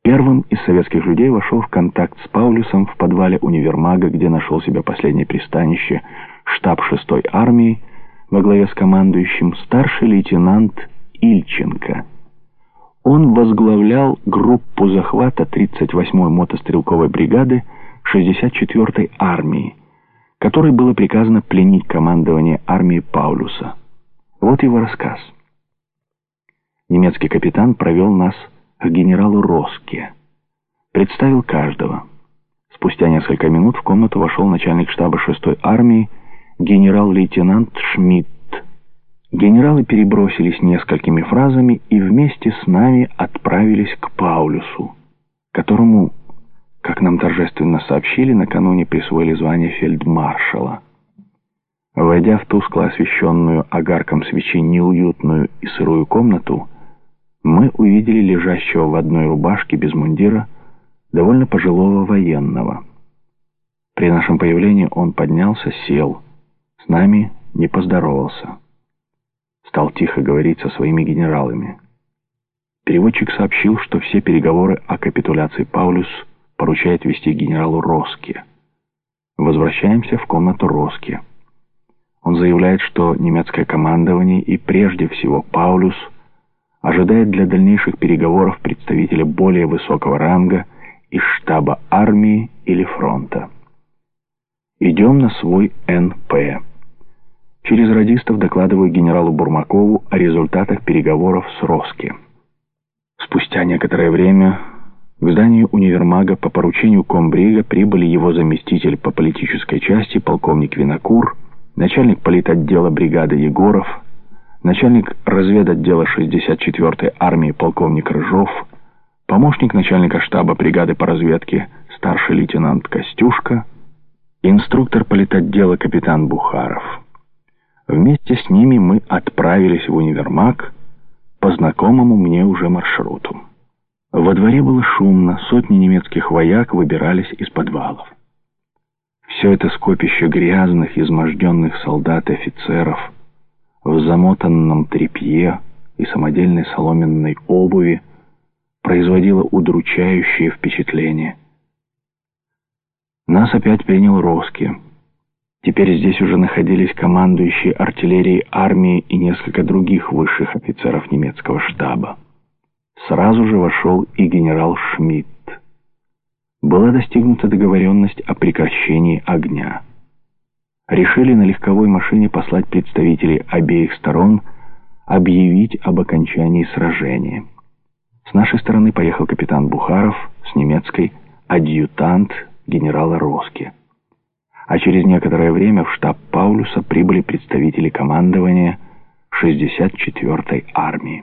Первым из советских людей вошел в контакт с Паулюсом в подвале универмага, где нашел себе последнее пристанище, штаб 6-й армии во главе с командующим старший лейтенант Ильченко. Он возглавлял группу захвата 38-й мотострелковой бригады 64-й армии, которой было приказано пленить командование армии Паулюса. Вот его рассказ. Немецкий капитан провел нас к генералу Роске. Представил каждого. Спустя несколько минут в комнату вошел начальник штаба 6-й армии генерал-лейтенант Шмидт. Генералы перебросились несколькими фразами и вместе с нами отправились к Паулюсу, которому, как нам торжественно сообщили, накануне присвоили звание фельдмаршала. Войдя в тускло освещенную огарком свечи неуютную и сырую комнату, мы увидели лежащего в одной рубашке без мундира довольно пожилого военного. При нашем появлении он поднялся, сел, с нами не поздоровался. Стал тихо говорить со своими генералами. Переводчик сообщил, что все переговоры о капитуляции Паулюс поручает вести генералу Роске. Возвращаемся в комнату Роске. Он заявляет, что немецкое командование и прежде всего Паулюс ожидает для дальнейших переговоров представителя более высокого ранга из штаба армии или фронта. Идем на свой НП. Через радистов докладываю генералу Бурмакову о результатах переговоров с Роске. Спустя некоторое время к зданию универмага по поручению комбрига прибыли его заместитель по политической части полковник Винокур, начальник политотдела бригады Егоров, начальник разведотдела 64-й армии полковник Рыжов, помощник начальника штаба бригады по разведке старший лейтенант Костюшка, инструктор политотдела капитан Бухаров. Вместе с ними мы отправились в универмаг по знакомому мне уже маршруту. Во дворе было шумно, сотни немецких вояк выбирались из подвалов. Все это скопище грязных, изможденных солдат и офицеров в замотанном тряпье и самодельной соломенной обуви производило удручающее впечатление. Нас опять принял Роске. Теперь здесь уже находились командующие артиллерией армии и несколько других высших офицеров немецкого штаба. Сразу же вошел и генерал Шмидт. Была достигнута договоренность о прекращении огня. Решили на легковой машине послать представителей обеих сторон объявить об окончании сражения. С нашей стороны поехал капитан Бухаров, с немецкой адъютант генерала Роске. А через некоторое время в штаб Паулюса прибыли представители командования 64-й армии.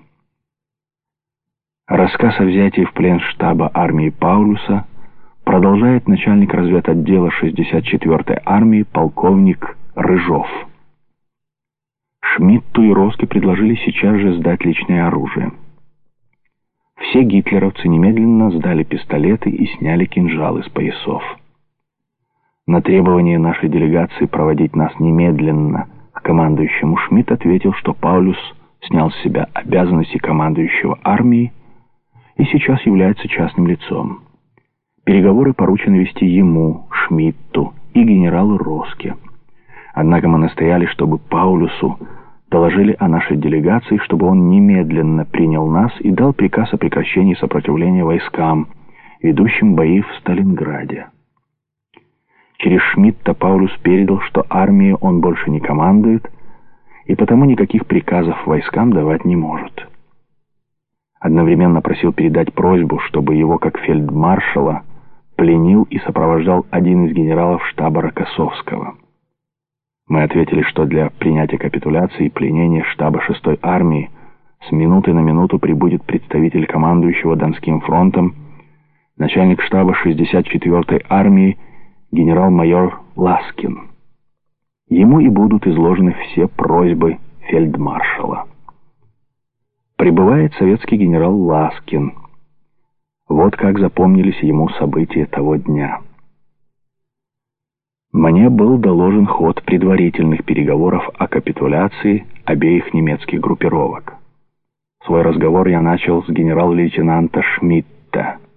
Рассказ о взятии в плен штаба армии Паулюса продолжает начальник разведотдела 64-й армии полковник Рыжов. Шмидту и Роске предложили сейчас же сдать личное оружие. Все гитлеровцы немедленно сдали пистолеты и сняли кинжалы с поясов. На требование нашей делегации проводить нас немедленно к командующему Шмидт ответил, что Паулюс снял с себя обязанности командующего армией и сейчас является частным лицом. Переговоры поручено вести ему, Шмидту и генералу Роске. Однако мы настояли, чтобы Паулюсу доложили о нашей делегации, чтобы он немедленно принял нас и дал приказ о прекращении сопротивления войскам, ведущим бои в Сталинграде. Через Шмидта Паулюс передал, что армией он больше не командует, и потому никаких приказов войскам давать не может. Одновременно просил передать просьбу, чтобы его, как фельдмаршала, пленил и сопровождал один из генералов штаба Рокоссовского. Мы ответили, что для принятия капитуляции и пленения штаба 6-й армии с минуты на минуту прибудет представитель командующего Донским фронтом, начальник штаба 64-й армии генерал-майор Ласкин. Ему и будут изложены все просьбы фельдмаршала. Прибывает советский генерал Ласкин. Вот как запомнились ему события того дня. Мне был доложен ход предварительных переговоров о капитуляции обеих немецких группировок. Свой разговор я начал с генерал-лейтенанта Шмидта.